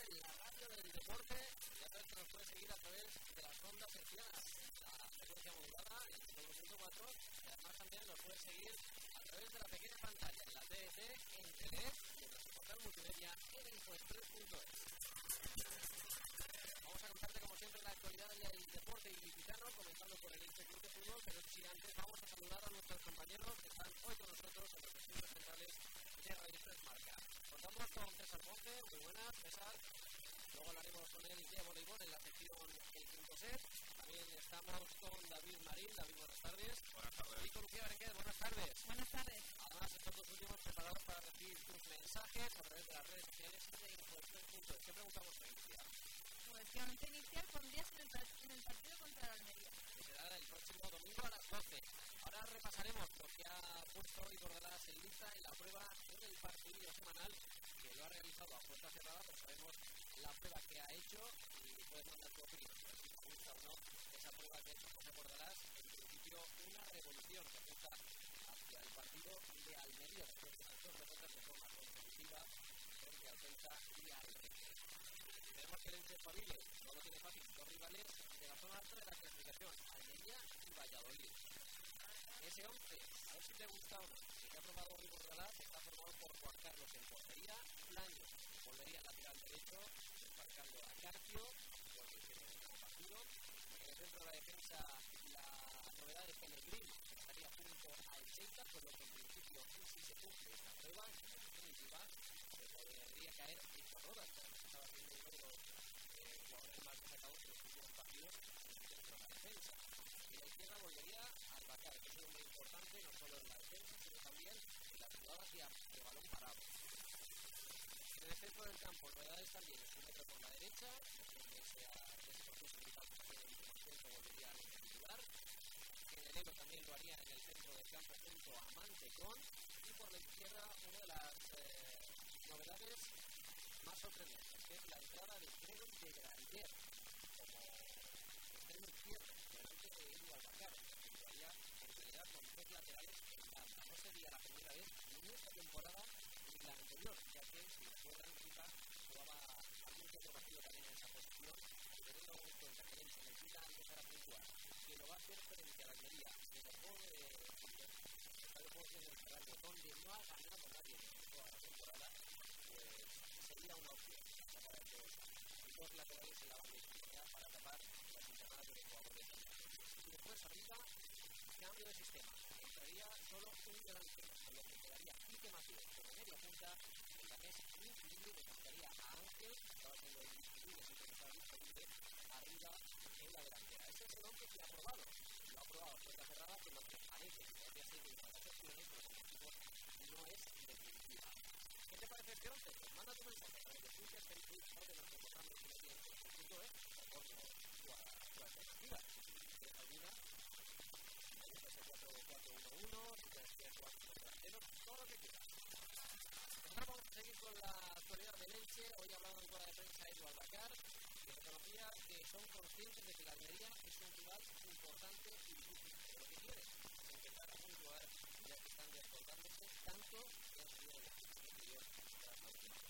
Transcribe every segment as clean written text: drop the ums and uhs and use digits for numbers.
la radio del deporte. Ya sabes que nos puedes seguir a través de las ondas hercianas, la frecuencia modulada, el 104, y además también nos puedes seguir a través de la pequeña pantalla, en la TDT, en Telenet, y en nuestro portal multimedia en infoexpress.es. Vamos a contarte como siempre la actualidad del deporte ilicitano, comenzando por el Elche Club de Fútbol, pero si antes vamos a saludar a nuestros compañeros que están hoy con nosotros en los estudios centrales de Radio Express Marca. Contamos con César Ponce, muy buenas, César. Luego hablaremos con él de voleibol en la sección El Quinto Set. También estamos con David Marín. David, buenas tardes. Buenas tardes. Y con Lucía Berenguer, buenas tardes. Buenas tardes. Además, estos dos últimos preparados para recibir tus mensajes a través de las redes sociales y de infoexpress.es. ¿Qué preguntamos para iniciar? Pues que vamos a iniciar pondrías en el partido contra la Almería. Que será el próximo domingo a las 12. Ahora repasaremos lo que ha puesto hoy Bordalás en lista en la prueba en el partidillo semanal, que lo ha realizado a puerta cerrada, pero sabemos la prueba que ha hecho y puedes mandar tu opinión. Si te gusta o no esa prueba que ha hecho José Bordalás, en principio una revolución que apunta hacia el partido de Almería, después de las dos derrotas de forma consecutiva frente al Celta y al Elche. Tenemos que el Elche espabile, no lo tiene fácil, dos rivales de la zona alta de la clasificación, Almería y Valladolid. Ese 11, a ver si te gusta o no, que ha probado hoy Bordalás, está formado por Juan Carlos en portería, Plaño volvería al lateral derecho, marcando a Carpio, porque tiene un partido. En el centro de la defensa, la novedad de Pellegrini, que estaría junto al Celta, por lo que en principio, si se cumple esta prueba, en definitiva, se podría caer Víctor Rodas, que estaba haciendo uno de los jugadores más destacados en los últimos partidos en el centro de la defensa. Y la izquierda volvería al Bacar, que es un hombre importante no solo en la defensa, sino también en las jugadas de balón parado. En el centro del campo, novedades también, es un metro por la derecha, donde ese proceso principal que tiene el último centro volvería a titular. En el Elo también lo haría en el centro del campo junto a Mantecón. Y por la izquierda, una de las novedades más sorprendentes, que es la entrada de Gregory de Granger como extremo izquierdo, delante de Edu Albacar, que jugaría en realidad con tres laterales en banda. No sería la primera vez ni esta temporada ni la anterior, ya que si recuerdan, quizás jugaba algún que otro partido también en esa posición, y teniendo en cuenta que él se necesita empezar a puntuar, que lo va a hacer frente a la Almería, que lo puede cerrar el botón de no ha ganado nadie en toda la temporada, pues sería una opción para dos laterales en la banda izquierda para tapar las internadas de los jugadores. Y después arriba, cambio de sistema. Entraría solo un delantero, con lo que quedaría Quique Matías como media punta, el danés Inquilino desmontaría a Ángel, que estaba haciendo el Inquilino, siempre que estaba disponible, arriba en la delantera. Ese es el hombre que ha probado. Lo ha probado a puerta cerrada, por lo que parece que podría ser una de las opciones, pero como decimos, no es definitiva. ¿Qué te parece este 11? Pues manda tu mensaje a través de Twitter, Facebook o de nuestro portal multimedia.es, o tu alternativa. Si tienes alguna, ahí está ese 4-4-1-1, si tienes 4 delanteros, todo lo que quieras. Ahora vamos a seguir con la actualidad del Elche. Hoy hablaba en rueda de prensa Edu Albacar, que reconocía que son conscientes de que la Almería es un rival importante y difícil, pero lo que quiere es empezar a puntuar, ya que están desbordándose tanto que han salido de la anterior tras la última.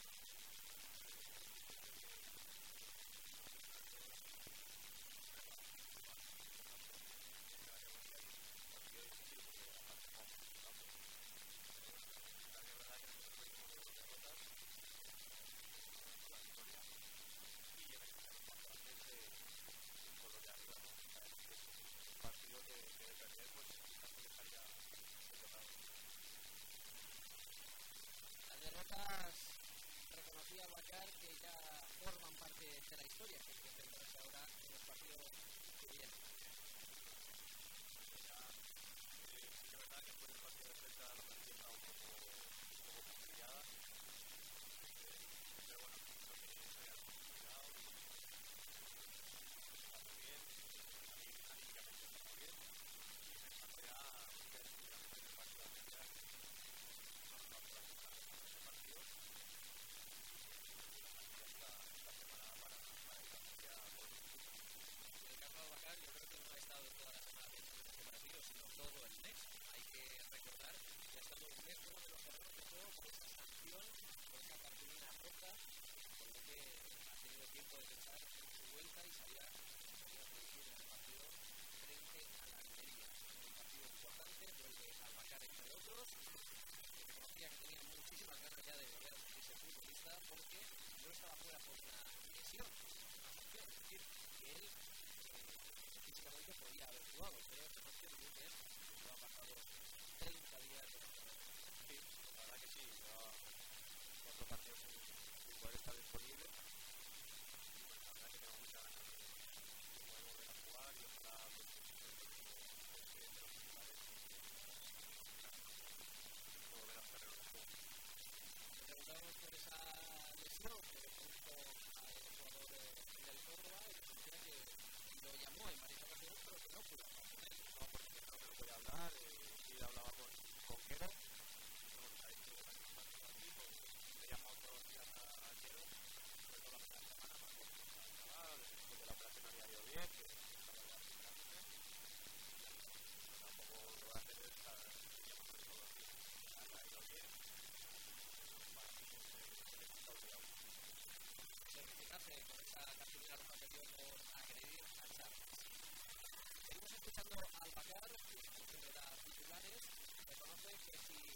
Las derrotas, reconocía Albacar, que ya forman parte de la historia, que hay que centrarse ahora en los partidos que vienen. Sí que es verdad que después del partido de Celta la plantilla estaba un poco fastidiada, pero bueno, creo que se había consolidado, está muy bien, anímicamente está muy bien, y pensando ya sí que definitivamente en el partido de Almería, no va a poder jugar ese partido, esta semana para ir a Almería por el futuro. En el caso de Albacar, yo creo que no ha estado toda la semana pensando en ese partido, sino todo el mes. Hay que recordar que ha estado un mes uno de los errores de juego por esa sanción, por esa cartulina roja, por lo que tenido tiempo de pensar en su vuelta y sabía que podía producir en el partido frente a la Almería. Un partido importante, vuelve al Bacar entre otros, que reconocía que tenía muchísimas ganas ya de volver a sentirse futbolista porque no estaba fuera por una lesión, una sanción, es decir, que él físicamente podía haber jugado, pero reconoce muy bien que no ha pasado 30 días de la jornada. Sí, la verdad que sí, lleva 4 partidos sin poder estar disponible. La verdad que tengo muchas ganas de poder volver a jugar y ojalá pues, de los titulares y volver a estar en el juego. Nos preguntamos por esa lesión que le produjo al jugador del Córdoba y nos decía que lo llamó en varias ocasiones pero que no pudo hablar con él. No, porque creo que no podía hablar, sí hablaba con Quero, pero bueno, se ha dicho que también está aquí, pues le llamo todos los días a Quero, sobre todo la primera semana, para ver cómo estaba el chaval, después de la operación había ido bien, que estaba ya recuperándose, pero tampoco lo que va a hacer es estar llamándole todos los días. Ha ido bien, para mí se le está olvidado. Certificarse con esa cartulina roja que dio por agredir a Charles. Seguimos escuchando al Bacar, que como siempre da titulares, reconoce que si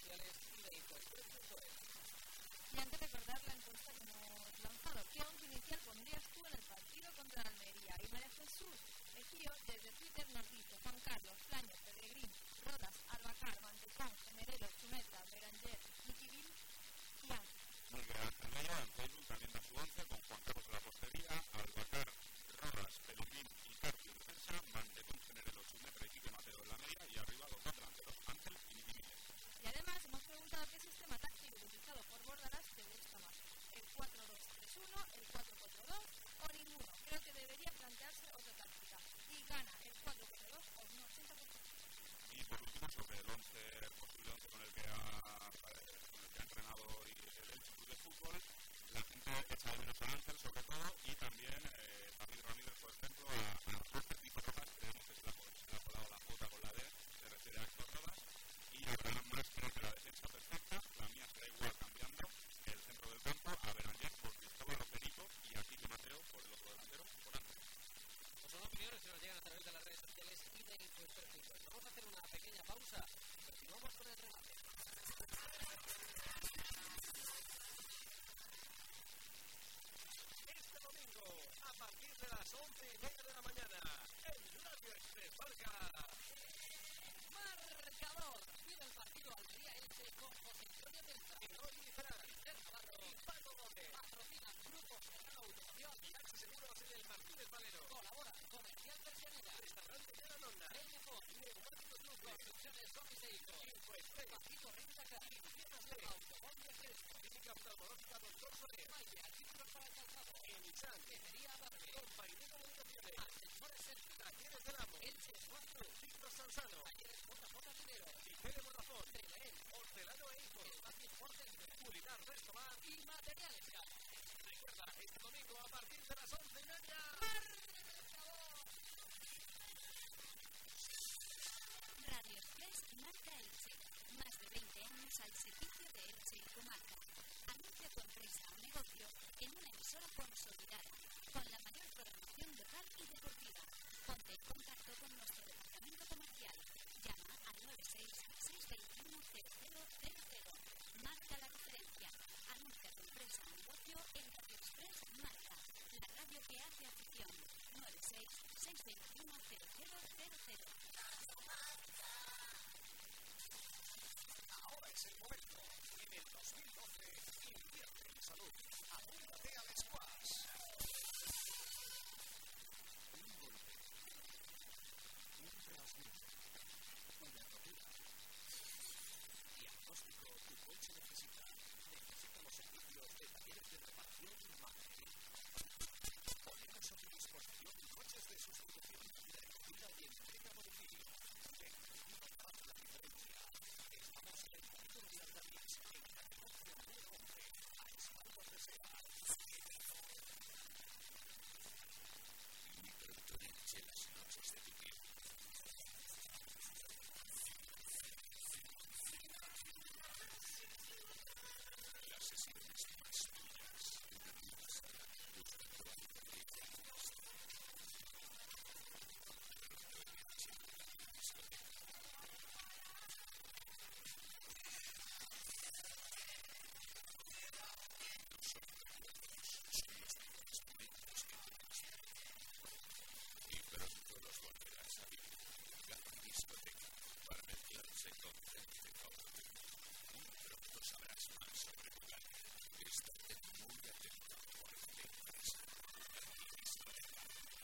sociales y de Info3.es. Y antes de recordar la encuesta que hemos lanzado, ¿qué once inicial pondrías tú en el partido contra la Almería? Y María Jesús Estío desde Twitter nos dice: Juan Carlos, Flaño, Pellegrín, Rodas, Albacar, Mantecón, Generelo, Chumeta, Beranger, Niquivil y Ángel. Miguel Ángel Laya en Facebook también da su once con Juan Carlos en la portería, Albacar, Rodas, Pellegrín y Carpio en defensa, Mantecón, Generelo, Chumeta y Quique Mateo en la media y arriba los dos delanteros, Ángel y Niquivil. Y además hemos preguntado qué sistema táctico utilizado por Bordalás te gusta más: el 4-2-3-1, el 4-4-2 o ninguno. Creo que debería plantearse otra táctica. Y gana el 4-4-2 o un 80%. Y por último, sobre el posible 11 con el que ha entrenado hoy el Elche Club de Fútbol, la gente echa de menos a Ángel sobre todo y también David Ramírez, por ejemplo, a Jorge Tito Rojas, creemos que se le ha colado la J con la D, se refiere a Héctor Rodas, y Abraham Más creo que la defensa perfecta, la mía será igual cambiando el centro del campo a Beranger por Cristóbal Perico y a Quique Mateo por el otro delantero, por Ángel. Pues son opiniones que nos llegan a través de las redes sociales y de Info3.es. Vamos a hacer una pequeña pausa y continuamos con el remate. Este domingo, a partir de las 11:30 de la mañana, en Radio Express marca Marcador. Vive el partido Almería-Elche con José Antonio Tenza, Eloy Ferran, Sergio Navarro y Paco Gómez. patrocinan Grupo Serrano Automoción Y H Seguros en el Martínez Valero. colabora Comercial Persianera, Restaurante de la Nonna. Telefon, Neumático Club. Construcciones Office e Hijos, Infoexpress. Paquito Rentacar, Tiendas de Automóviles Crespo, Clínica Oftalmológica Doctor Soler. Maya, artículos para el calzado, Emisán. Tejería Barbe, Compañía de Comunicaciones. Ascensores Sergio, Talleres del Amo. Elche Sport Club, Ciclos Sansano. Talleres JJ Minero, Tele Vodafone. Teleén, Hortelano e Hijos. Espacio Sport Center Culinar Restobar. y Materiales Gama. Recuerda, este domingo a partir de las 11:30. Radio Express marca Elche. Más de 20 años al servicio de Elche y comarca. Anuncia tu empresa o negocio en una emisora consolidada, con la mayor programación local y deportiva. Ponte en contacto con nuestro departamento comercial. Llama al 96-621-0000. Marca la referencia. Anuncia tu empresa o negocio en Radio Express marca. La radio que hace afición. 96-621-0000. Ahora es el momento. En el 2012, invierte en salud. Apúntate al squash. Un golpe. Un rasguño. Una rotura. Diagnóstico tu coche necesita. Necesita los servicios de talleres de reparación Madrid. Ponemos a tu disposición coches de sustitución, de recogida y entrega a domicilio. Ven, marca la diferencia. Estamos en el Partido de las Davies, en la categoría de hombre, a espaldas de Sea. Microtonelche las noches de tu vida. Las sesiones más duras, una vida sana, buscando la diferencia. Y pronto los volverás a vivir. Gran discoteca, para mezclarse con gente favorita. Muy pronto sabrás más sobre tu vida. Estate muy atento porque empresa. Gran discoteca.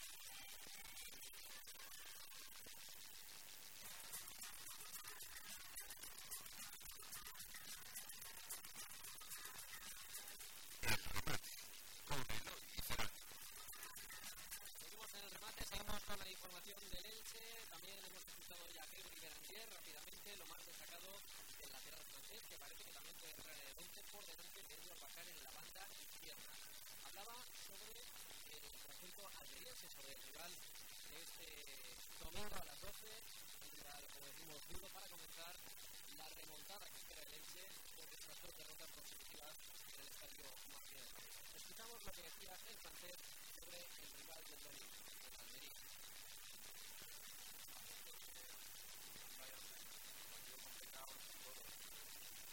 El remate con Eloy Ferran. Seguimos en el remate, seguimos con la información del Elche. También hemos escuchado ya a Kevin Beranger rápidamente, lo más destacado del lateral francés, que parece que también puede entrar en el 11 por delante de Edouard Bacar en la banda izquierda. Hablaba sobre el conjunto almeriense, sobre el rival de este domingo a las 12, un rival, como decimos, duro para comenzar la remontada que espera el Elche por estas dos derrotas consecutivas en el estadio Martínez Valero. Escuchamos lo que decía el francés sobre el rival del domingo, el Almería. Partido complicado, todo.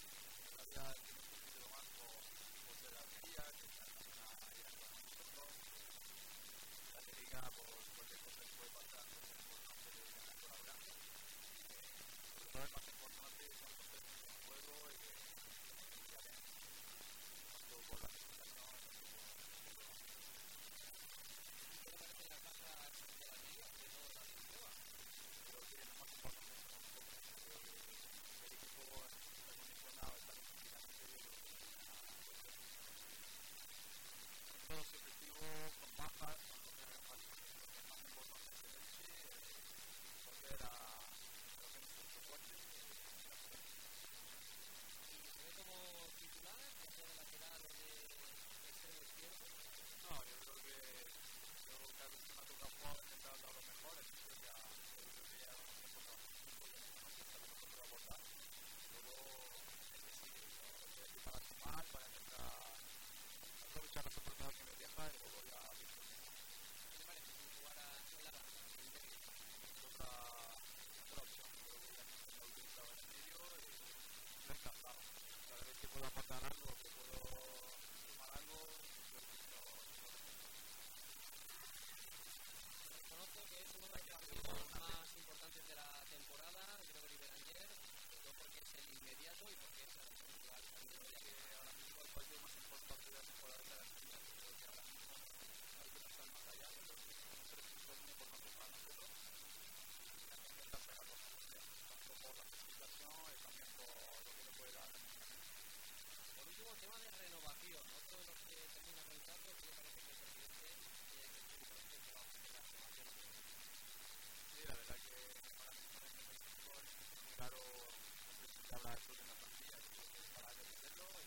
por nosotros para nosotros. Y también intentar sacar cosas, tanto por la clasificación y también por lo que le puede dar. Por último, el tema de renovación, otro de los que termina realizando, que me parece que el presidente va a hacer la renovación. Sí, la verdad que ahora mismo en el sector es muy claro, no sé si habla eso de la plantilla, creo que es para defenderlo y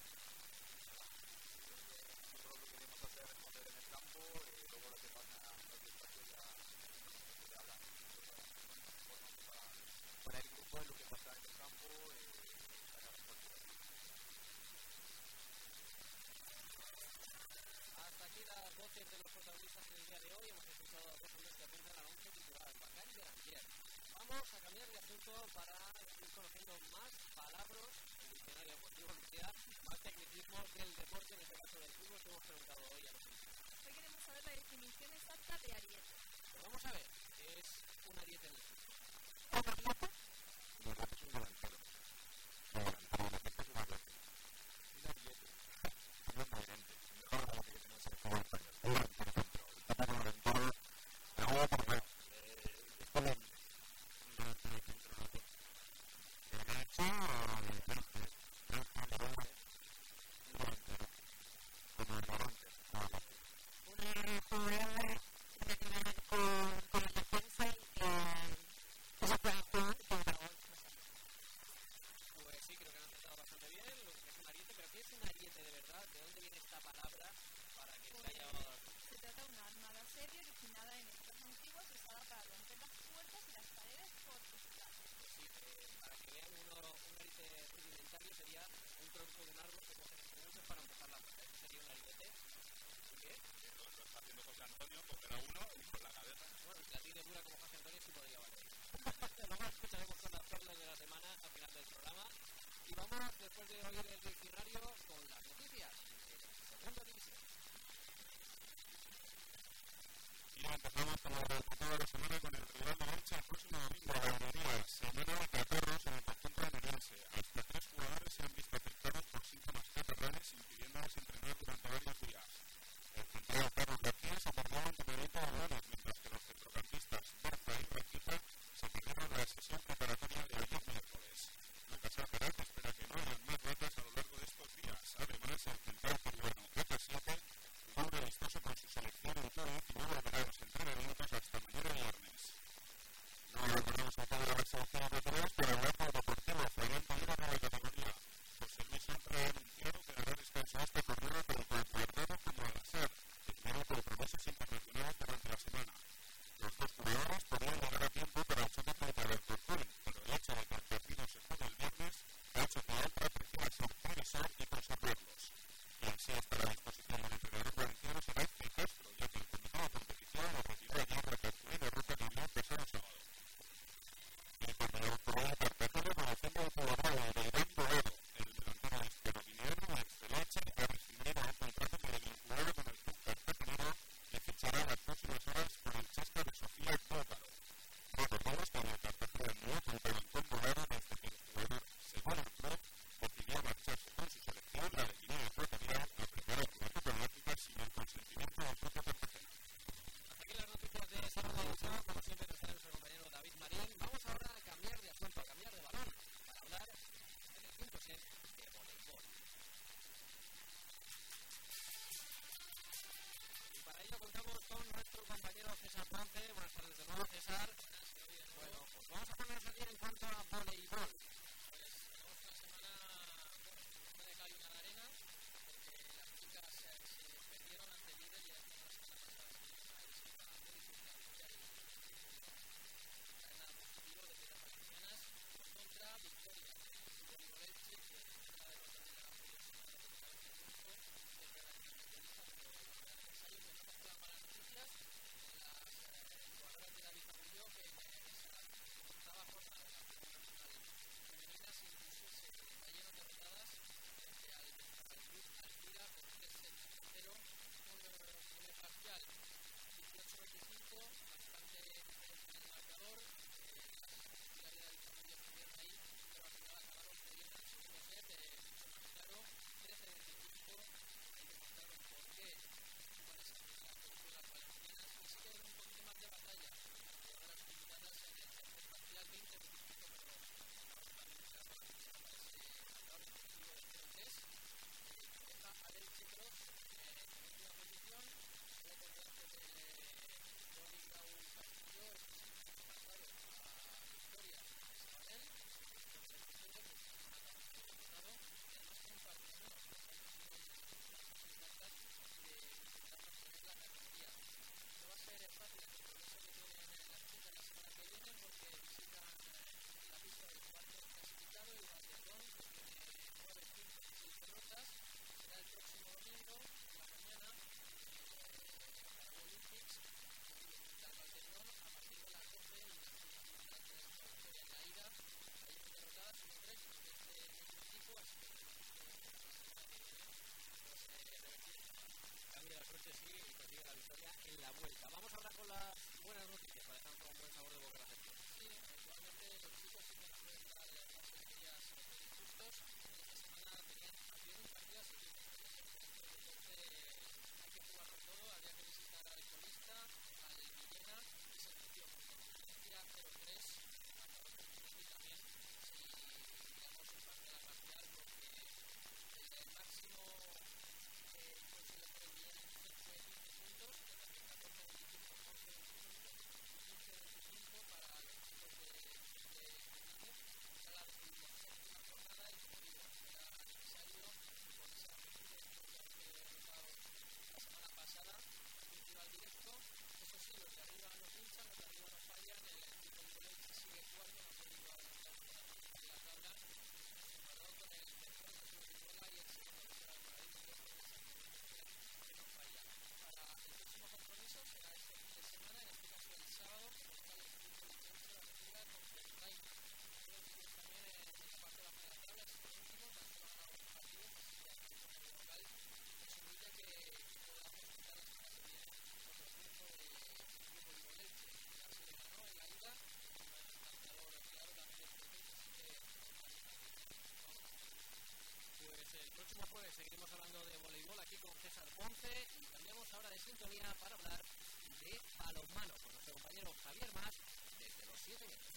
nosotros lo que queremos hacer es responder en el campo y luego lo que pasa en el espacio ya no se puede hablar. Nosotros nos informamos para el grupo de lo que pasa en el campo y sacar las cosas. Hasta aquí las voces de los protagonistas en el día de hoy. Hemos escuchado a dos hombres que apuntan al 11 titular, Bacán y Garantier. Vamos a cambiar de asunto para ir conociendo más palabras del diccionario deportivo, más tecnicismos del deporte, en este caso del fútbol, que hemos preguntado hoy a los niños. Hoy queremos saber la definición exacta de ariete. Pues vamos a ver, ¿qué es un ariete en el fútbol? Después de oír el diccionario con las noticias de segunda división. Y empezamos con el resultado de la semana con el rival de Elche el próximo domingo a la Almería. Semana de catarros en el conjunto almeriense. Hasta 3 jugadores se han visto afectados por síntomas catarrales, impidiéndoles entrenar durante varios días. El central Carlos García se perdió ante Perito Balones, mientras que los centrocampistas Berza y Raquita se perdieron la sesión preparatoria de ayer miércoles. Lucas Alcaraz espera que no haya más bajas a lo largo de estos días. Además, el central peruano J7 jugó un amistoso con su selección en Túnez y no volverá a los entrenamientos hasta mañana viernes. No recordamos a toda la selección de Túnez, pero hablar del Deportivo Fragante de la nueva categoría. José Luis siempre ha anunciado que dará descanso a esta jornada tanto al Guardado como al Azar, que tuvieron compromisos internacionales durante la semana. Los dos jugadores podrían llegar a tiempo para el choque contra el Alcorcón, pero el hecho de que el partido se juegue el viernes ha hecho que Altra prefiera ser previsor y conservarlos. Quien sí estará a disposición del entrenador valenciano será Héctor Castro, ya que el comité de competición lo retiró ayer tras la rueda de ruta que dio el pasado sábado. Y cuando para dejar un buen sabor de boca a la gente. Sí, habitualmente los chicos tienen que enfrentar las energías justos. Esta semana tenían acciones partidas y entonces hay que jugarlo todo. Había que visitar al colista, al Villena, y se venció con diferencia 0-3, marcador y también si digamos el parte de la parcial, porque el máximo conseguido por el Villena fue 15 puntos, el 14 25, 11 25 y 15 25 para los chicos de Jiménez. Era la 27ª jornada y como digo, era necesario con esa actitud que he notado la semana pasada, un tiro al directo. Eso sí, los de arriba no pinchan, los de arriba no fallan, el equipo de Boleche sigue cuarto, no ha podido adelantar en la tabla, comparado con el tercero que es Orihuela y el segundo que será el Moradillo, que no falla. Para el próximo compromiso será este fin de semana, en este caso el sábado, que nos trae el equipo de Boleche la reciba con Ferraina. Los chicos también en la parte baja de la tabla, son los últimos, van a ganar un partido, y aquí con el local es un líder que puede hacer quitar la semana que viene otro triunfo del equipo de Boleche. Ya se le ganó en la ida, con un marcador claro también de 3, así que pues el próximo jueves seguiremos hablando de voleibol aquí con César Ponce y cambiamos ahora de sintonía para hablar de balonmano con nuestro compañero Javier Mas desde los 7 metros.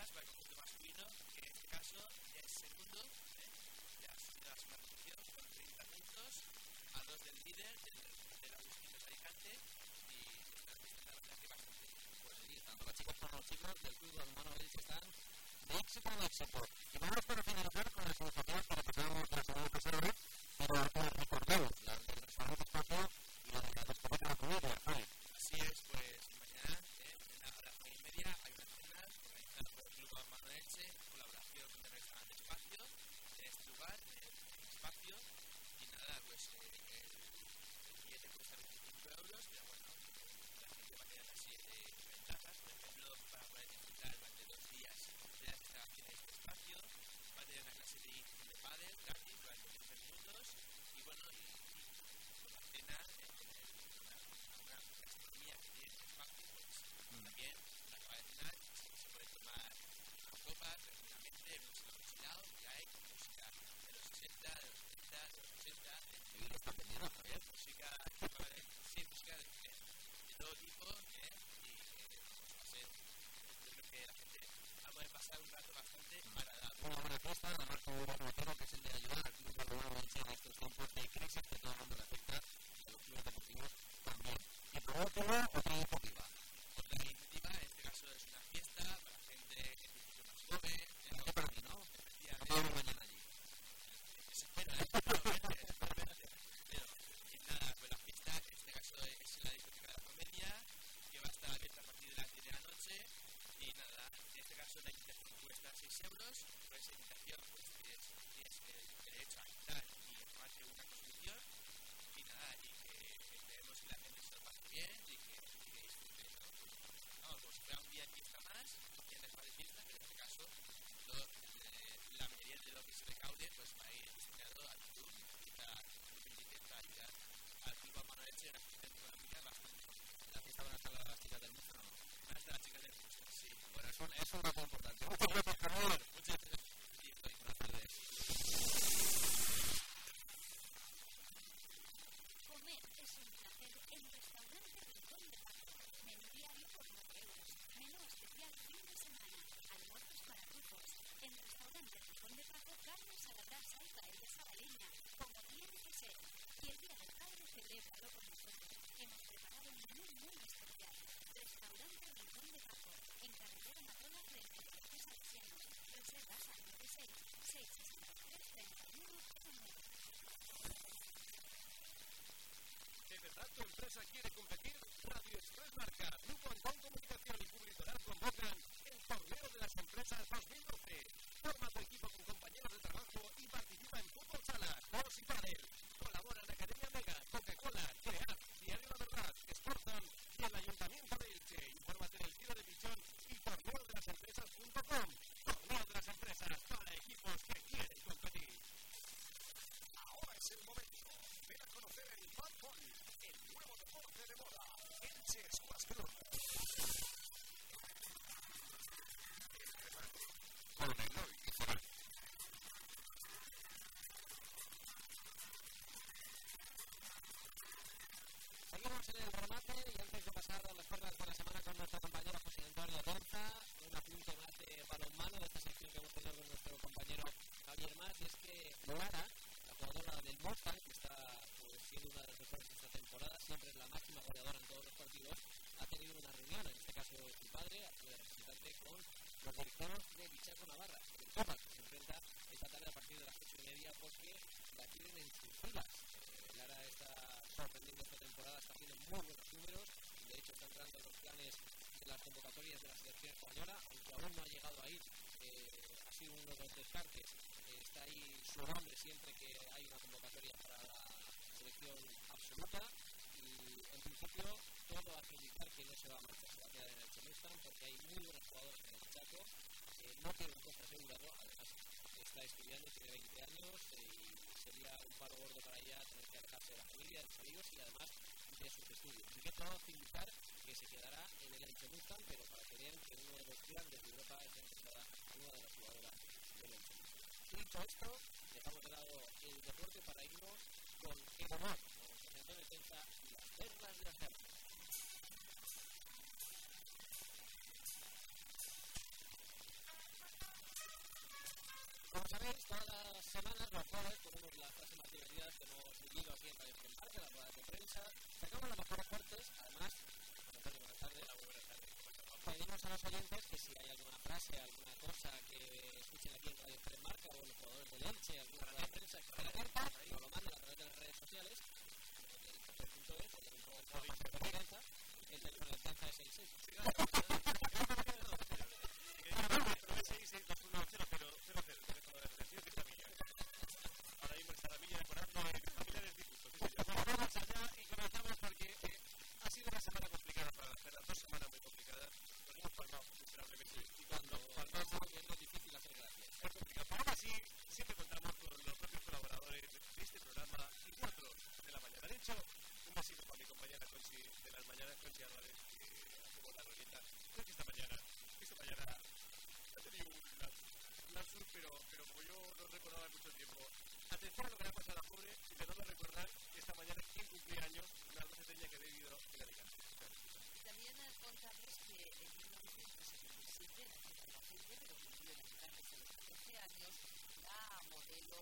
más para el conjunto masculino, que en este caso ya es segundo, ya ha subido a la segunda posición con 30 puntos, a 2 del líder, del Agustín de Alicante, y está la verdad que bastante. Pues sí, tanto las chicas como los chicos del Club Balonmano Elche están de éxito en éxito. Y vamos para finalizar con las iniciativas que representamos la semana pasada, pero recordemos las del restaurante Espacio y la de la discoteca La Comedia. Así es, pues mañana a las 9:30 hay una cena organizada por el Club Balonmano Elche en colaboración con el restaurante Espacio en este lugar, en el Espacio, y nada, pues el billete cuesta 25 euros, pero bueno, la gente va a tener una serie de ventajas, por ejemplo, para poder disfrutar durante 2 días de las instalaciones de Espacio, va a tener una clase de iniciación de pádel gratis durante 15 minutos, y bueno, y con la cena una gastronomía que tiene este Espacio, pues también la acaba de cenar, se puede tomar unas copas tranquilamente, música fusilado que hay, con música de los 60, de los 70, de los 80, música de todo tipo, y pues va a ser, yo creo que la gente va a poder pasar un rato bastante agradable. Una buena fiesta, además con un buen motivo que es el de ayudar al Club Balonmano Elche en estos tiempos de crisis que todo el mundo le afecta y a los clubes deportivos también. Y por último, otra iniciativa. Otra iniciativa, en este caso es una fiesta para gente que es un poquito más joven. ¿Qué para mí, no? Vamos mañana allí. Eso espero, y nada, pues la fiesta, en este caso es en la discoteca de La Comedia, que va a estar abierta a partir de las 10 de la noche, y nada, en este caso la invitación cuesta 6 euros, por esa invitación pues tienes el derecho a entrar y tomarte una consumición, y nada, y que esperemos que la gente se lo pase bien y que disfrute, ¿no? Vamos, como si fuera un día de fiesta más, tienes más de fiesta, pero en este caso la mayoría de lo que se recaude pues va a ir destinado al club y para ayudar al Club Balonmano Elche en una situación económica bastante importante. ¿La fiesta van a estar las chicas del Murcia o no? Van a estar las chicas del Murcia, sí. Bueno, eso es un dato importante. Muchas gracias, Carlos. Muchas gracias. Buenas tardes. Comer es un placer en Restaurante Rincón de Paco. Menú diario por 9 euros. Menú especial fin de semana. Almuerzos para grupos. En Restaurante Rincón de Paco, carnes a la brasa y paellas a la leña, como tiene que ser. Y el Día del Padre celébralo con nosotros. Hemos preparado un menú muy especial. Restaurante Rincón de Paco, en carretera Matrona frente a los Salesianos. Reservas al 96 663 3109. ¿De verdad tu empresa quiere competir? Radio Express Marca, Grupo Antón Comunicación y Publicidad convocan el Torneo de las Empresas 2012. Forma tu equipo con compañeros de trabajo y participa en fútbol sala, golf y pádel. Colaboran Academia Mega, Coca-Cola, CREAT, Diario La Verdad, Sportzone y el Ayuntamiento de Elche. Infórmate en el tiro de pichón y torneodelasempresas.com. Torneo de las Empresas para equipos que quieren competir. Ahora es el momento. Ven a conocer el Balcón, el nuevo deporte de moda, Elche Squash Club. Seguimos en el remate y antes de pasar a las cuerdas de la semana con nuestro compañero José Antonio Torza, un apunte más de balonmano de esta sección que hemos tenido con nuestro compañero Javier Mas, y es que Lara, la jugadora del Mustang, que está siendo una de las mejores de esta temporada, siempre es la máxima goleadora en todos los partidos, ha tenido una reunión, en este caso su padre, de representante con los directores de Bichaco Navarra, el Copa, que se enfrenta esta tarde a partir de las 8:30 porque la quieren en sus filas. Lara está sorprendiendo esta temporada, está haciendo muy buenos números, de hecho está entrando en los planes de las convocatorias de la selección española, aunque aún no ha llegado ahí, ha sido uno de los descartes, está ahí su nombre siempre que hay una convocatoria para la selección absoluta, y en principio todo hace indicar que no se va a marchar, se va a quedar en el Mustang porque hay muy buenos jugadores en el Chaco, no tiene un puesto asegurado, además está estudiando, tiene 20 años y sería un paro gordo para ella tener que alejarse de la familia, de sus amigos y además de sus estudios. Así que todo hace indicar que se quedará en el Elche Mustang, pero para que vean que uno de los grandes de Europa es interesada a una de las jugadoras del Elche Mustang. Dicho esto, dejamos de lado el deporte para irnos con el honor, con José Antonio Tenza y las perlas de la Jarra. sabéis, todas las semanas, los jueves, ponemos las frases más divertidas que hemos vivido aquí en Radio Expremarca, las ruedas de prensa. Sacamos los mejores cortes, además, buenas tardes. Pedimos a los oyentes que si hay alguna frase, alguna cosa que escuchen aquí en Radio Expremarca o los jugadores del Elche, alguna rueda de prensa que esté abierta, nos lo mandan a través de las redes sociales, el café.es, el teléfono de alcanza es el 6. Ahora mismo está la milla decorando familiares disgustos. Vamos allá y comenzamos porque ha sido una semana complicada para las perras, 2 semanas muy complicadas. Nos hemos palmado miserablemente. Y cuando palmamos es difícil hacer gracias. Es complicado. Pero aún así, siempre contamos con los propios colaboradores de este programa y 4 de la mañana. De hecho, un besito para mi compañera Conchi de las mañanas, Conchi Álvarez, que hacemos la roleta. Creo que esta mañana ha tenido un lapsus, pero como yo no recordaba mucho tiempo. Atención a lo que le ha pasado a la pobre, intentando recordar que esta mañana quien cumplía años, una albaceteña que ha vivido en Alicante. También contarles que en 1977 nació en Albacete, pero cumplió en Alicante hace 14 años, la modelo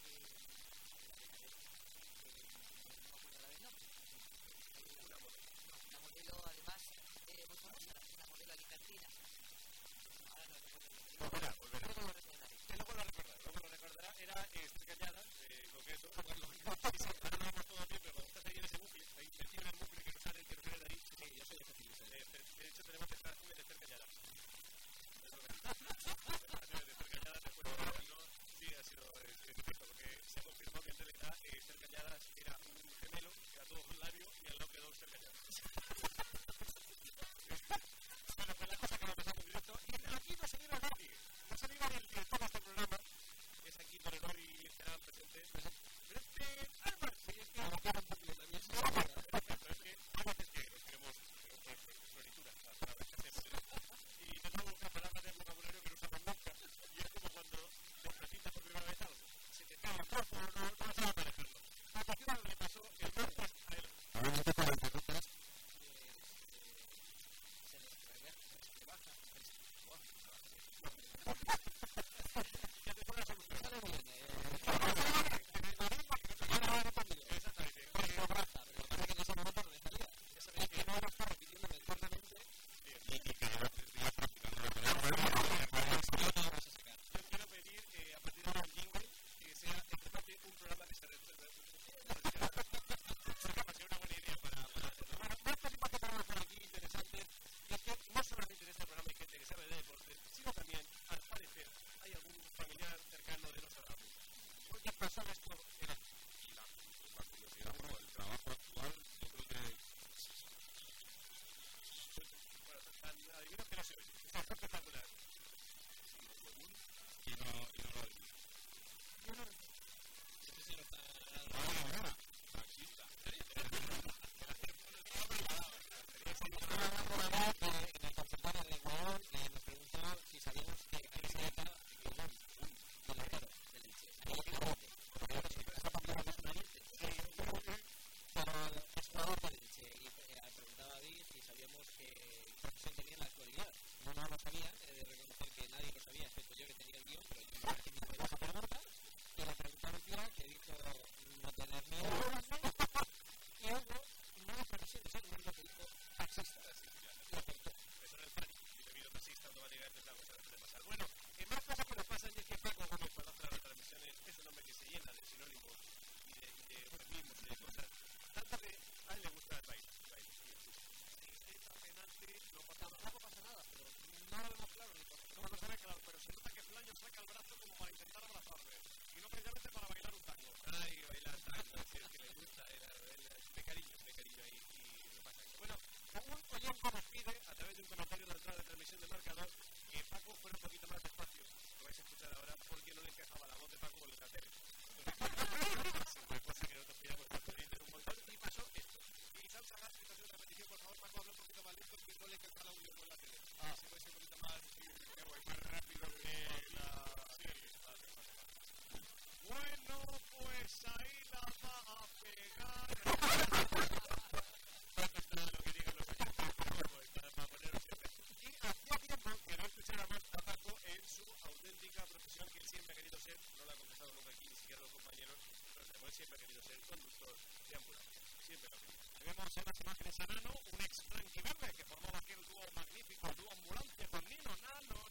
la modelo además muy famosa, la modelo alicantina. Ahora no recuerdo. Volverá. Luego lo recordará, era Esther Cañada, lo que es, ahora lo vemos todo bien, pero cuando estás ahí en ese bucle, ahí metido en el bucle que no sale de ahí, sí, yo soy de hecho tenemos que estar de Esther Cañada. Sí, ha sido cierto, porque se ha confirmado que en realidad Esther Cañada era un gemelo, que era todo un labio y al lado quedó Esther Cañada. Bueno, pues la cosa que va a pasar en directo, y aquí no se viva nadie, no se viva el director de este programa, es aquí por el y estarán presentes, pero Álvaro, sí, es que ahora un poquito también, pero es que hay veces que escribimos florituras para ver qué hacemos, y no tengo una palabra de vocabulario que no usamos nunca, y es como cuando desprecisas por primera vez algo, se te cae el trozo, no sabes manejarlo. A cualquiera le pasó el trozo a él. Ahora no te puedo interrumpir. gracias a Nano, un ex blanquiverde que formaba aquel dúo magnífico, el dúo ambulante con Nino, Nano,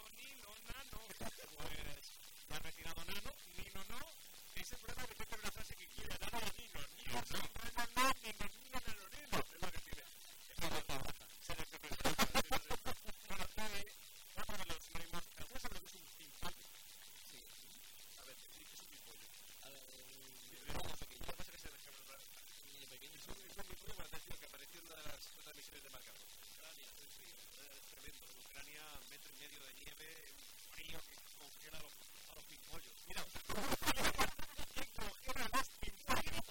pues ya retirado Nano, Nino no, ese prueba de que una frase que incluye Nano o Nino, Nino, es lo que tiene. Se le bueno, otro de los ritmos, ¿alguna sabe lo que es un pimpollo? Sí. A ver, ¿qué es un pimpollo? Lo que pasa es que se descarga pequeño. Es un pimpollo, me ha parecido que apareció en una de las transmisiones de Marca. Ucrania, es tremendo. En Ucrania, 1,5 metros de nieve, un frío que congela a los pimpollos. Mira, ¿quién congela a los pimpollos?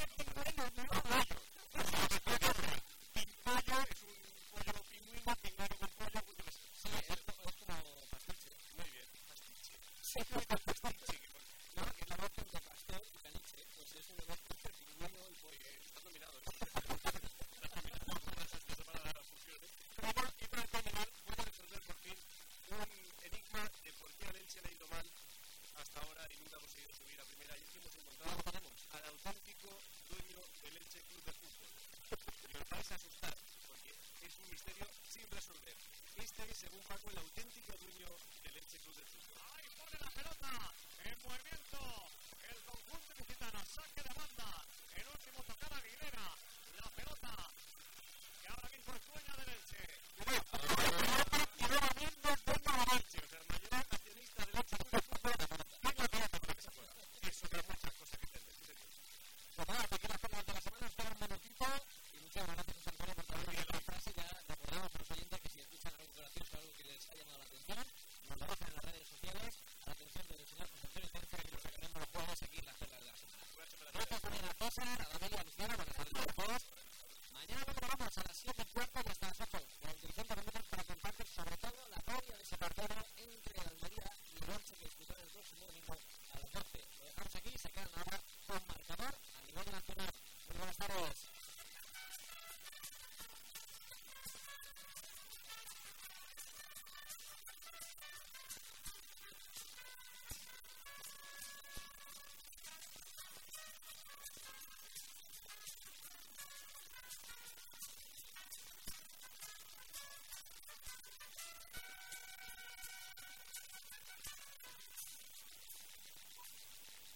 Pimpollo es un pollo pingüino, pingüino con pollo, pues yo qué sé. Sí, es como pastiche. Muy bien, pastiche. Sí, pastiche. No, que es la mezcla entre pastel y caniche, pues es una mezcla entre pingüino y pollo. Están dominados. Para las fusiones. Pero bueno, y para terminar, voy a resolver por fin un enigma de por qué a Elche le ha ido mal hasta ahora y nunca ha conseguido subir a primera. Y es que hemos encontrado al auténtico dueño del Elche Club de Fútbol. Y os vais a asustar, porque es un misterio sin resolver. Este es, según Paco, el auténtico dueño del Elche Club de Fútbol. ¡Ahí pone la pelota! ¡En movimiento! El conjunto lusitano, saque de banda. El último tocada Aguilera. La pelota que ahora mismo es dueña del Elche. Y nuevamente es dueña del Elche. O sea, el mayor accionista del Elche Club de Fútbol tiene la pelota para que se juega. Eso de muchas cosas que tenés, sí señor. Pues nada, te quedas con las de la semana, espera un minutito. Y muchas gracias a Antonio por traer la frase. Ya recordamos a los oyentes que si escuchan algo gracioso, algo que les ha llamado la atención, nos lo dejan en las redes sociales a la atención del señor José Antonio Tenza, que lo sacaremos los jueves aquí en las perlas de la semana. Gracias también a César, a David y a Luciana, buenas tardes a todos. Mañana recuperamos a las 7:15 y hasta las 8, con 25 minutos para compartir sobre todo la previa de ese partido